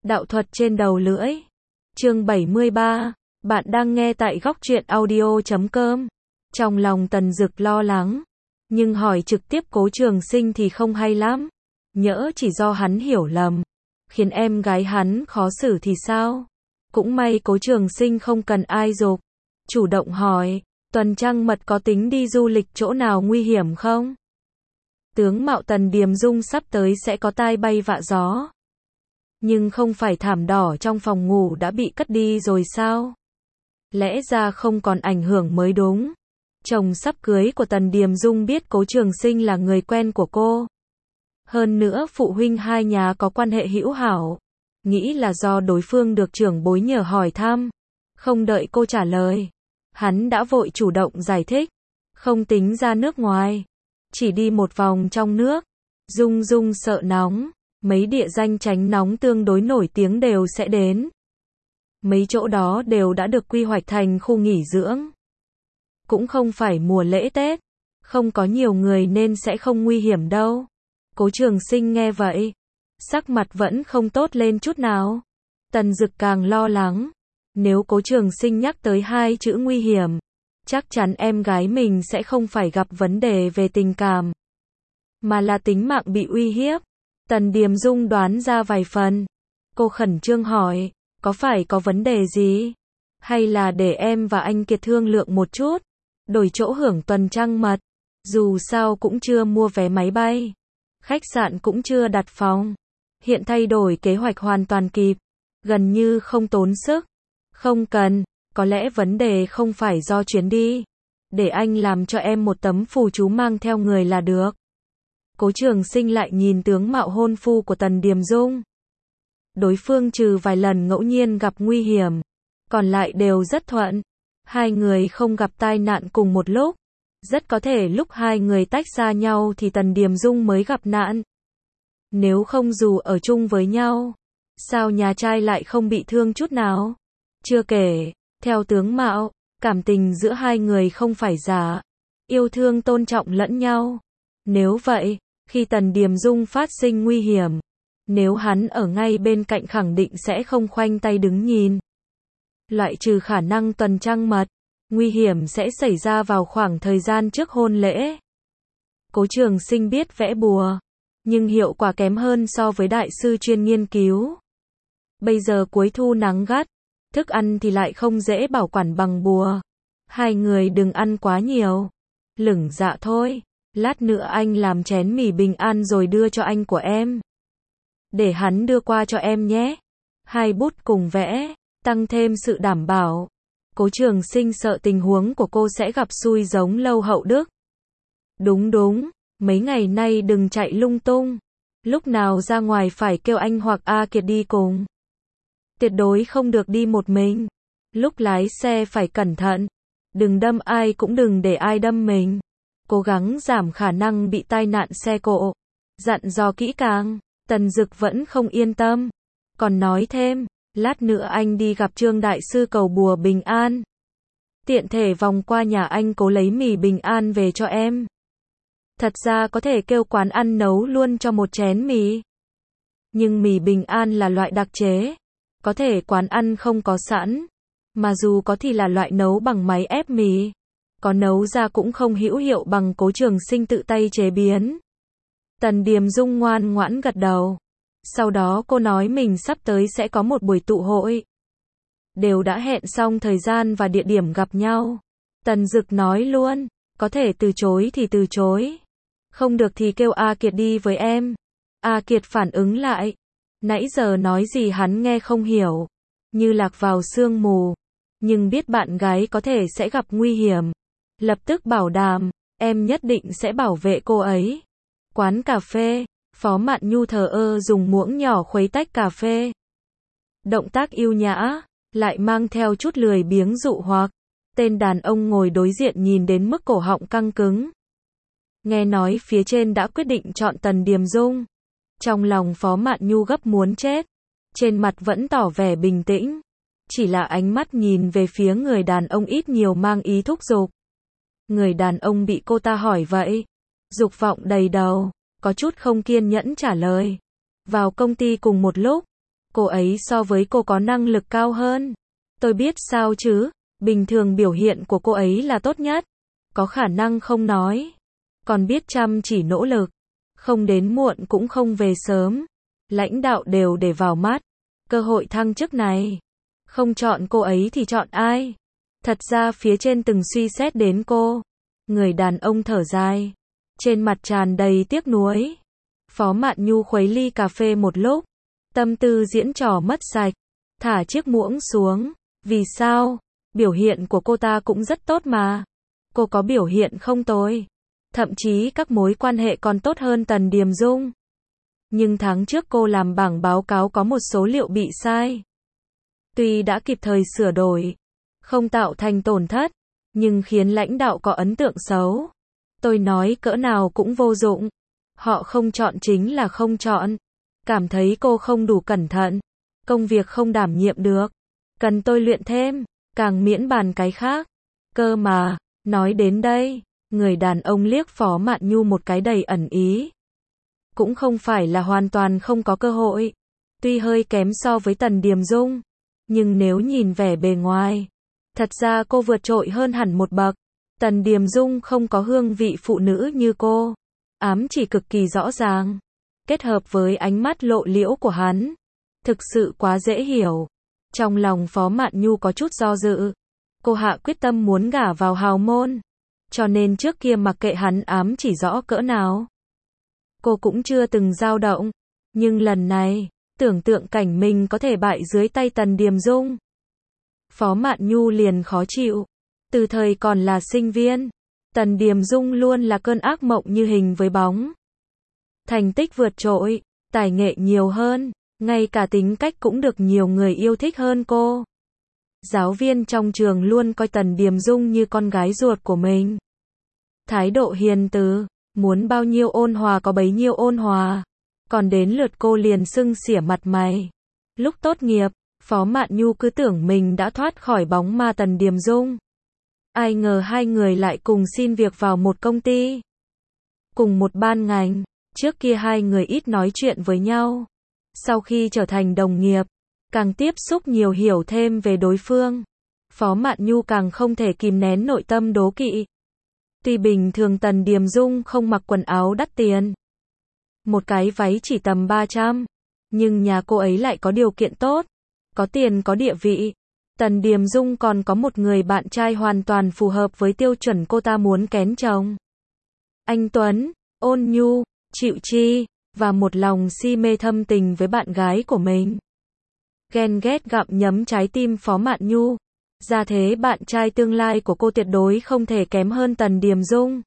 Đạo thuật trên đầu lưỡi. Chương 73. Bạn đang nghe tại góc truyện audio.com. Trong lòng Tần Dực lo lắng, nhưng hỏi trực tiếp Cố Trường Sinh thì không hay lắm. Nhỡ chỉ do hắn hiểu lầm, khiến em gái hắn khó xử thì sao? Cũng may Cố Trường Sinh không cần ai giục, chủ động hỏi, Tuần Trăng Mật có tính đi du lịch chỗ nào nguy hiểm không? Tướng mạo Tần Điềm Dung sắp tới sẽ có tai bay vạ gió. Nhưng không phải thảm đỏ trong phòng ngủ đã bị cất đi rồi sao? Lẽ ra không còn ảnh hưởng mới đúng. Chồng sắp cưới của Tần Điềm Dung biết Cố Trường Sinh là người quen của cô. Hơn nữa phụ huynh hai nhà có quan hệ hữu hảo. Nghĩ là do đối phương được trưởng bối nhờ hỏi thăm. Không đợi cô trả lời, hắn đã vội chủ động giải thích. Không tính ra nước ngoài, chỉ đi một vòng trong nước. Dung Dung sợ nóng, mấy địa danh tránh nóng tương đối nổi tiếng đều sẽ đến. Mấy chỗ đó đều đã được quy hoạch thành khu nghỉ dưỡng. Cũng không phải mùa lễ Tết, không có nhiều người nên sẽ không nguy hiểm đâu. Cố Trường Sinh nghe vậy, sắc mặt vẫn không tốt lên chút nào. Tần Dực càng lo lắng, nếu Cố Trường Sinh nhắc tới hai chữ nguy hiểm, chắc chắn em gái mình sẽ không phải gặp vấn đề về tình cảm, mà là tính mạng bị uy hiếp. Tần Điềm Dung đoán ra vài phần. Cô khẩn trương hỏi, có phải có vấn đề gì? Hay là để em và anh Kiệt thương lượng một chút, đổi chỗ hưởng Tuần Trăng Mật. Dù sao cũng chưa mua vé máy bay, khách sạn cũng chưa đặt phòng. Hiện thay đổi kế hoạch hoàn toàn kịp, gần như không tốn sức. Không cần, có lẽ vấn đề không phải do chuyến đi. Để anh làm cho em một tấm phù chú mang theo người là được. Cố Trường Sinh lại nhìn tướng mạo hôn phu của Tần Điềm Dung. Đối phương trừ vài lần ngẫu nhiên gặp nguy hiểm, còn lại đều rất thuận. Hai người không gặp tai nạn cùng một lúc. Rất có thể lúc hai người tách ra nhau thì Tần Điềm Dung mới gặp nạn. Nếu không dù ở chung với nhau, sao nhà trai lại không bị thương chút nào? Chưa kể, theo tướng mạo, cảm tình giữa hai người không phải giả. Yêu thương tôn trọng lẫn nhau. Nếu vậy, khi Tần Điềm Dung phát sinh nguy hiểm, nếu hắn ở ngay bên cạnh khẳng định sẽ không khoanh tay đứng nhìn. Loại trừ khả năng Tuần Trăng Mật, nguy hiểm sẽ xảy ra vào khoảng thời gian trước hôn lễ. Cố Trường Sinh biết vẽ bùa, nhưng hiệu quả kém hơn so với đại sư chuyên nghiên cứu. Bây giờ cuối thu nắng gắt, thức ăn thì lại không dễ bảo quản bằng bùa. Hai người đừng ăn quá nhiều. Lửng dạ thôi. Lát nữa anh làm chén mì bình an rồi đưa cho anh của em. Để hắn đưa qua cho em nhé. Hai bút cùng vẽ, tăng thêm sự đảm bảo. Cố Trường Sinh sợ tình huống của cô sẽ gặp xui giống Lâu Hậu Đức. Đúng đúng, mấy ngày nay đừng chạy lung tung. Lúc nào ra ngoài phải kêu anh hoặc A Kiệt đi cùng. Tuyệt đối không được đi một mình. Lúc lái xe phải cẩn thận. Đừng đâm ai cũng đừng để ai đâm mình. Cố gắng giảm khả năng bị tai nạn xe cộ. Dặn dò kỹ càng. Tần Dực vẫn không yên tâm. Còn nói thêm, lát nữa anh đi gặp Trương Đại Sư cầu bùa bình an. Tiện thể vòng qua nhà anh Cố lấy mì bình an về cho em. Thật ra có thể kêu quán ăn nấu luôn cho một chén mì. Nhưng mì bình an là loại đặc chế. Có thể quán ăn không có sẵn. Mà dù có thì là loại nấu bằng máy ép mì. Có nấu ra cũng không hữu hiệu bằng Cố Trường Sinh tự tay chế biến. Tần Điềm Dung ngoan ngoãn gật đầu. Sau đó cô nói mình sắp tới sẽ có một buổi tụ hội. Đều đã hẹn xong thời gian và địa điểm gặp nhau. Tần Dực nói luôn, có thể từ chối thì từ chối. Không được thì kêu A Kiệt đi với em. A Kiệt phản ứng lại. Nãy giờ nói gì hắn nghe không hiểu. Như lạc vào sương mù. Nhưng biết bạn gái có thể sẽ gặp nguy hiểm. Lập tức bảo đảm, em nhất định sẽ bảo vệ cô ấy. Quán cà phê, Phó Mạn Nhu thờ ơ dùng muỗng nhỏ khuấy tách cà phê. Động tác yêu nhã, lại mang theo chút lười biếng dụ hoặc. Tên đàn ông ngồi đối diện nhìn đến mức cổ họng căng cứng. Nghe nói phía trên đã quyết định chọn Tần Điềm Dung. Trong lòng Phó Mạn Nhu gấp muốn chết. Trên mặt vẫn tỏ vẻ bình tĩnh. Chỉ là ánh mắt nhìn về phía người đàn ông ít nhiều mang ý thúc giục. Người đàn ông bị cô ta hỏi vậy, dục vọng đầy đầu, có chút không kiên nhẫn trả lời. Vào công ty cùng một lúc, Cô ấy so với cô có năng lực cao hơn. Tôi biết sao chứ, bình thường biểu hiện của cô ấy là tốt nhất. Có khả năng không nói. Còn biết chăm chỉ nỗ lực. Không đến muộn cũng không về sớm. Lãnh đạo đều để vào mắt. Cơ hội thăng chức này. Không chọn cô ấy thì chọn ai? Thật ra phía trên từng suy xét đến cô. Người đàn ông thở dài. Trên mặt tràn đầy tiếc nuối. Phó Mạn Nhu khuấy ly cà phê một lúc. Tâm tư diễn trò mất sạch. Thả chiếc muỗng xuống. Vì sao? Biểu hiện của cô ta cũng rất tốt mà. Cô có biểu hiện không tồi. Thậm chí các mối quan hệ còn tốt hơn Tần Điềm Dung. Nhưng tháng trước cô làm bảng báo cáo có một số liệu bị sai. Tuy đã kịp thời sửa đổi, không tạo thành tổn thất, nhưng khiến lãnh đạo có ấn tượng xấu. Tôi nói cỡ nào cũng vô dụng. Họ không chọn chính là không chọn. Cảm thấy cô không đủ cẩn thận. Công việc không đảm nhiệm được. Cần tôi luyện thêm, càng miễn bàn cái khác. Cơ mà, nói đến đây, người đàn ông liếc Phó Mạn Nhu một cái đầy ẩn ý. Cũng không phải là hoàn toàn không có cơ hội. Tuy hơi kém so với Tần Điềm Dung, nhưng nếu nhìn vẻ bề ngoài, thật ra cô vượt trội hơn hẳn một bậc. Tần Điềm Dung không có hương vị phụ nữ như cô. Ám chỉ cực kỳ rõ ràng. Kết hợp với ánh mắt lộ liễu của hắn. Thực sự quá dễ hiểu. Trong lòng Phó Mạn Nhu có chút do dự. Cô hạ quyết tâm muốn gả vào hào môn. Cho nên trước kia mặc kệ hắn ám chỉ rõ cỡ nào. Cô cũng chưa từng dao động. Nhưng lần này, tưởng tượng cảnh mình có thể bại dưới tay Tần Điềm Dung. Phó Mạn Nhu liền khó chịu. Từ thời còn là sinh viên, Tần Điềm Dung luôn là cơn ác mộng như hình với bóng. Thành tích vượt trội, tài nghệ nhiều hơn, ngay cả tính cách cũng được nhiều người yêu thích hơn cô. Giáo viên trong trường luôn coi Tần Điềm Dung như con gái ruột của mình. Thái độ hiền từ, muốn bao nhiêu ôn hòa có bấy nhiêu ôn hòa. Còn đến lượt cô liền sưng xỉa mặt mày. Lúc tốt nghiệp, Phó Mạn Nhu cứ tưởng mình đã thoát khỏi bóng ma Tần Điềm Dung. Ai ngờ hai người lại cùng xin việc vào một công ty. Cùng một ban ngành, trước kia hai người ít nói chuyện với nhau. Sau khi trở thành đồng nghiệp, càng tiếp xúc nhiều hiểu thêm về đối phương. Phó Mạn Nhu càng không thể kìm nén nội tâm đố kỵ. Tuy bình thường Tần Điềm Dung không mặc quần áo đắt tiền. Một cái váy chỉ tầm 300. Nhưng nhà cô ấy lại có điều kiện tốt. Có tiền có địa vị. Tần Điềm Dung còn có một người bạn trai hoàn toàn phù hợp với tiêu chuẩn cô ta muốn kén chồng. Anh Tuấn, ôn nhu, chịu chi, và một lòng si mê thâm tình với bạn gái của mình. Ghen ghét gặm nhấm trái tim Phó Mạn Nhu. Ra thế bạn trai tương lai của cô tuyệt đối không thể kém hơn Tần Điềm Dung.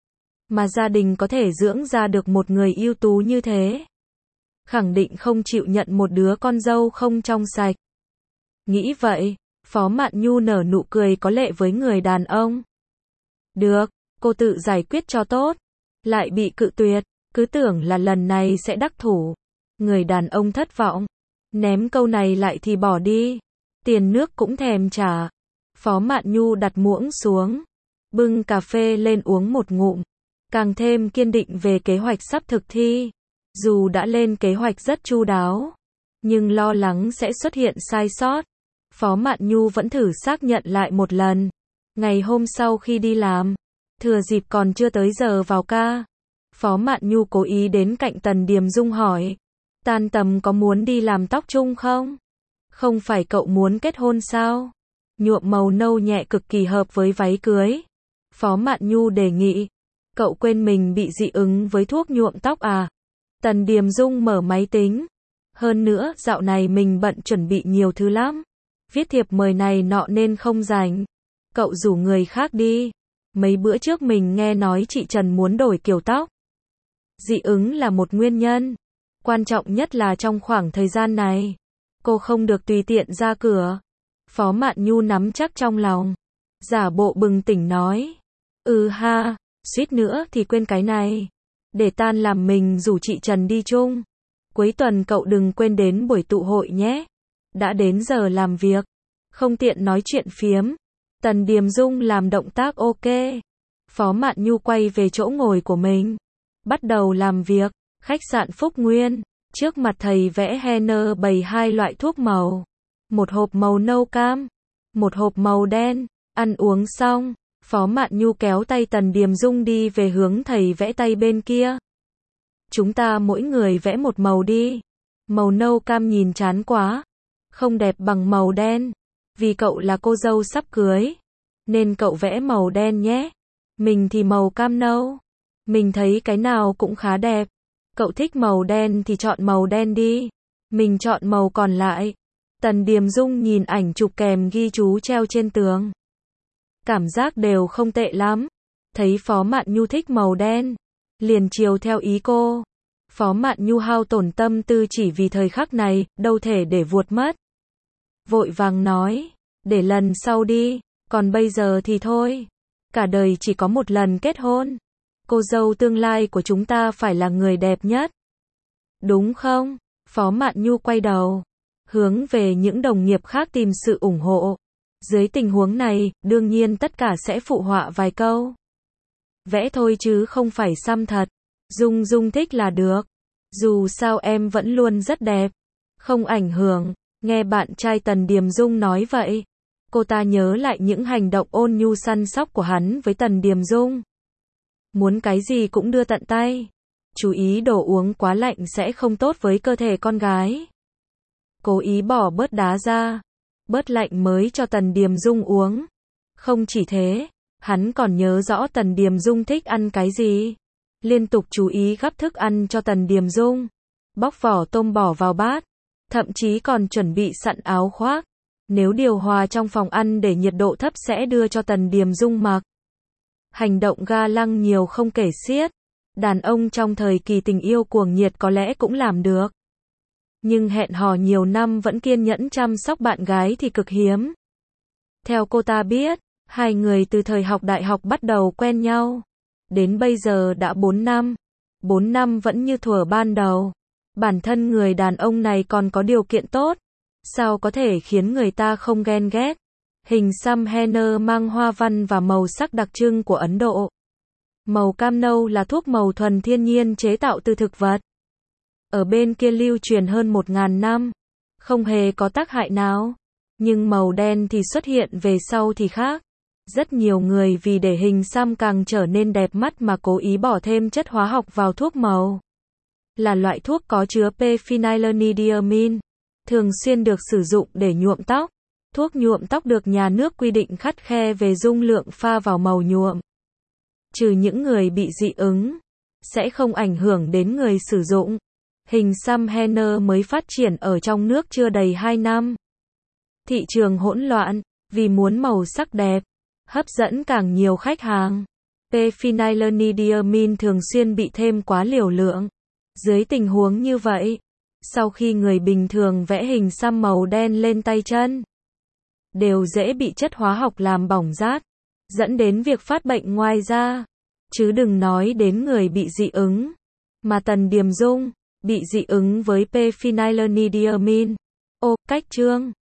Mà gia đình có thể dưỡng ra được một người ưu tú như thế. Khẳng định không chịu nhận một đứa con dâu không trong sạch. Nghĩ vậy, Phó Mạn Nhu nở nụ cười có lệ với người đàn ông. Được, cô tự giải quyết cho tốt. Lại bị cự tuyệt, cứ tưởng là lần này sẽ đắc thủ. Người đàn ông thất vọng. Ném câu này lại thì bỏ đi. Tiền nước cũng thèm trả. Phó Mạn Nhu đặt muỗng xuống. Bưng cà phê lên uống một ngụm. Càng thêm kiên định về kế hoạch sắp thực thi. Dù đã lên kế hoạch rất chu đáo, nhưng lo lắng sẽ xuất hiện sai sót. Phó Mạn Nhu vẫn thử xác nhận lại một lần. Ngày hôm sau khi đi làm, thừa dịp còn chưa tới giờ vào ca, Phó Mạn Nhu cố ý đến cạnh Tần Điềm Dung hỏi. Tan tầm có muốn đi làm tóc chung không? Không phải cậu muốn kết hôn sao? Nhuộm màu nâu nhẹ cực kỳ hợp với váy cưới. Phó Mạn Nhu đề nghị. Cậu quên mình bị dị ứng với thuốc nhuộm tóc à? Tần Điềm Dung mở máy tính. Hơn nữa, dạo này mình bận chuẩn bị nhiều thứ lắm. Viết thiệp mời này nọ nên không rảnh. Cậu rủ người khác đi. Mấy bữa trước mình nghe nói chị Trần muốn đổi kiểu tóc. Dị ứng là một nguyên nhân. Quan trọng nhất là trong khoảng thời gian này, cô không được tùy tiện ra cửa. Phó Mạn Nhu nắm chắc trong lòng. Giả bộ bừng tỉnh nói. Ha, suýt nữa thì quên cái này. Để tan làm mình rủ chị Trần đi chung. Cuối tuần cậu đừng quên đến buổi tụ hội nhé. Đã đến giờ làm việc. Không tiện nói chuyện phiếm. Tần Điềm Dung làm động tác ok. Phó Mạn Nhu quay về chỗ ngồi của mình. Bắt đầu làm việc. Khách sạn Phúc Nguyên. Trước mặt thầy vẽ Henner bày hai loại thuốc màu. Một hộp màu nâu cam, một hộp màu đen. Ăn uống xong, Phó Mạn Nhu kéo tay Tần Điềm Dung đi về hướng thầy vẽ tay bên kia. Chúng ta mỗi người vẽ một màu đi. Màu nâu cam nhìn chán quá, không đẹp bằng màu đen. Vì cậu là cô dâu sắp cưới, nên cậu vẽ màu đen nhé. Mình thì màu cam nâu. Mình thấy cái nào cũng khá đẹp. Cậu thích màu đen thì chọn màu đen đi. Mình chọn màu còn lại. Tần Điềm Dung nhìn ảnh chụp kèm ghi chú treo trên tường. Cảm giác đều không tệ lắm. Thấy Phó Mạn Nhu thích màu đen, liền chiều theo ý cô. Phó Mạn Nhu hao tổn tâm tư chỉ vì thời khắc này, đâu thể để vuột mất. Vội vàng nói, để lần sau đi, còn bây giờ thì thôi. Cả đời chỉ có một lần kết hôn. Cô dâu tương lai của chúng ta phải là người đẹp nhất. Đúng không? Phó Mạn Nhu quay đầu, hướng về những đồng nghiệp khác tìm sự ủng hộ. Dưới tình huống này, đương nhiên tất cả sẽ phụ họa vài câu. Vẽ thôi chứ không phải xăm thật. Dung Dung thích là được. Dù sao em vẫn luôn rất đẹp. Không ảnh hưởng. Nghe bạn trai Tần Điềm Dung nói vậy, cô ta nhớ lại những hành động ôn nhu săn sóc của hắn với Tần Điềm Dung. Muốn cái gì cũng đưa tận tay. Chú ý đồ uống quá lạnh sẽ không tốt với cơ thể con gái. Cố ý bỏ bớt đá ra, bớt lạnh mới cho Tần Điềm Dung uống. Không chỉ thế, hắn còn nhớ rõ Tần Điềm Dung thích ăn cái gì. Liên tục chú ý gắp thức ăn cho Tần Điềm Dung. Bóc vỏ tôm bỏ vào bát. Thậm chí còn chuẩn bị sẵn áo khoác. Nếu điều hòa trong phòng ăn để nhiệt độ thấp sẽ đưa cho Tần Điềm Dung mặc. Hành động ga lăng nhiều không kể xiết. Đàn ông trong thời kỳ tình yêu cuồng nhiệt có lẽ cũng làm được. Nhưng hẹn hò nhiều năm vẫn kiên nhẫn chăm sóc bạn gái thì cực hiếm. Theo cô ta biết, hai người từ thời học đại học bắt đầu quen nhau. Đến bây giờ đã 4 năm. 4 năm vẫn như thuở ban đầu. Bản thân người đàn ông này còn có điều kiện tốt. Sao có thể khiến người ta không ghen ghét. Hình xăm henna mang hoa văn và màu sắc đặc trưng của Ấn Độ. Màu cam nâu là thuốc màu thuần thiên nhiên chế tạo từ thực vật. Ở bên kia lưu truyền hơn 1000 năm. Không hề có tác hại nào. Nhưng màu đen thì xuất hiện về sau thì khác. Rất nhiều người vì để hình xăm càng trở nên đẹp mắt mà cố ý bỏ thêm chất hóa học vào thuốc màu. Là loại thuốc có chứa p-phenylenediamine, thường xuyên được sử dụng để nhuộm tóc. Thuốc nhuộm tóc được nhà nước quy định khắt khe về dung lượng pha vào màu nhuộm. Trừ những người bị dị ứng, sẽ không ảnh hưởng đến người sử dụng. Hình xăm henna mới phát triển ở trong nước chưa đầy 2 năm. Thị trường hỗn loạn, vì muốn màu sắc đẹp, hấp dẫn càng nhiều khách hàng. P-phenylenediamine thường xuyên bị thêm quá liều lượng. Dưới tình huống như vậy, sau khi người bình thường vẽ hình xăm màu đen lên tay chân, đều dễ bị chất hóa học làm bỏng rát, dẫn đến việc phát bệnh ngoài da. Chứ đừng nói đến người bị dị ứng. Mà Tần Điềm Dung bị dị ứng với p-phenylenediamine. Ô, cách chương